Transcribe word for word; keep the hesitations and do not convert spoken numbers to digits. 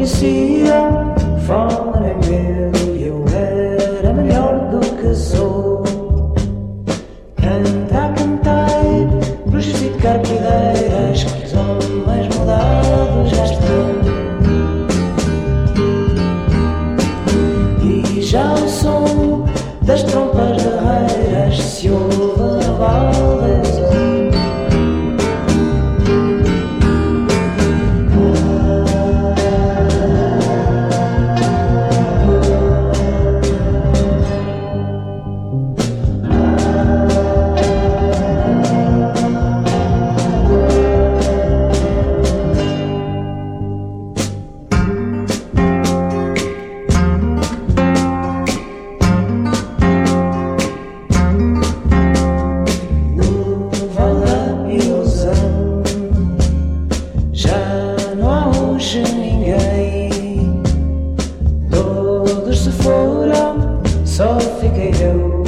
conhecia fome nem medo, e eu era melhor do que sou. Cantar, cantei, por justificar que ideias que os homens mudados já estão. E já o som das trompas guerreiras se ouve na Valdeza. Ninguém, todos se foram, só fiquei eu.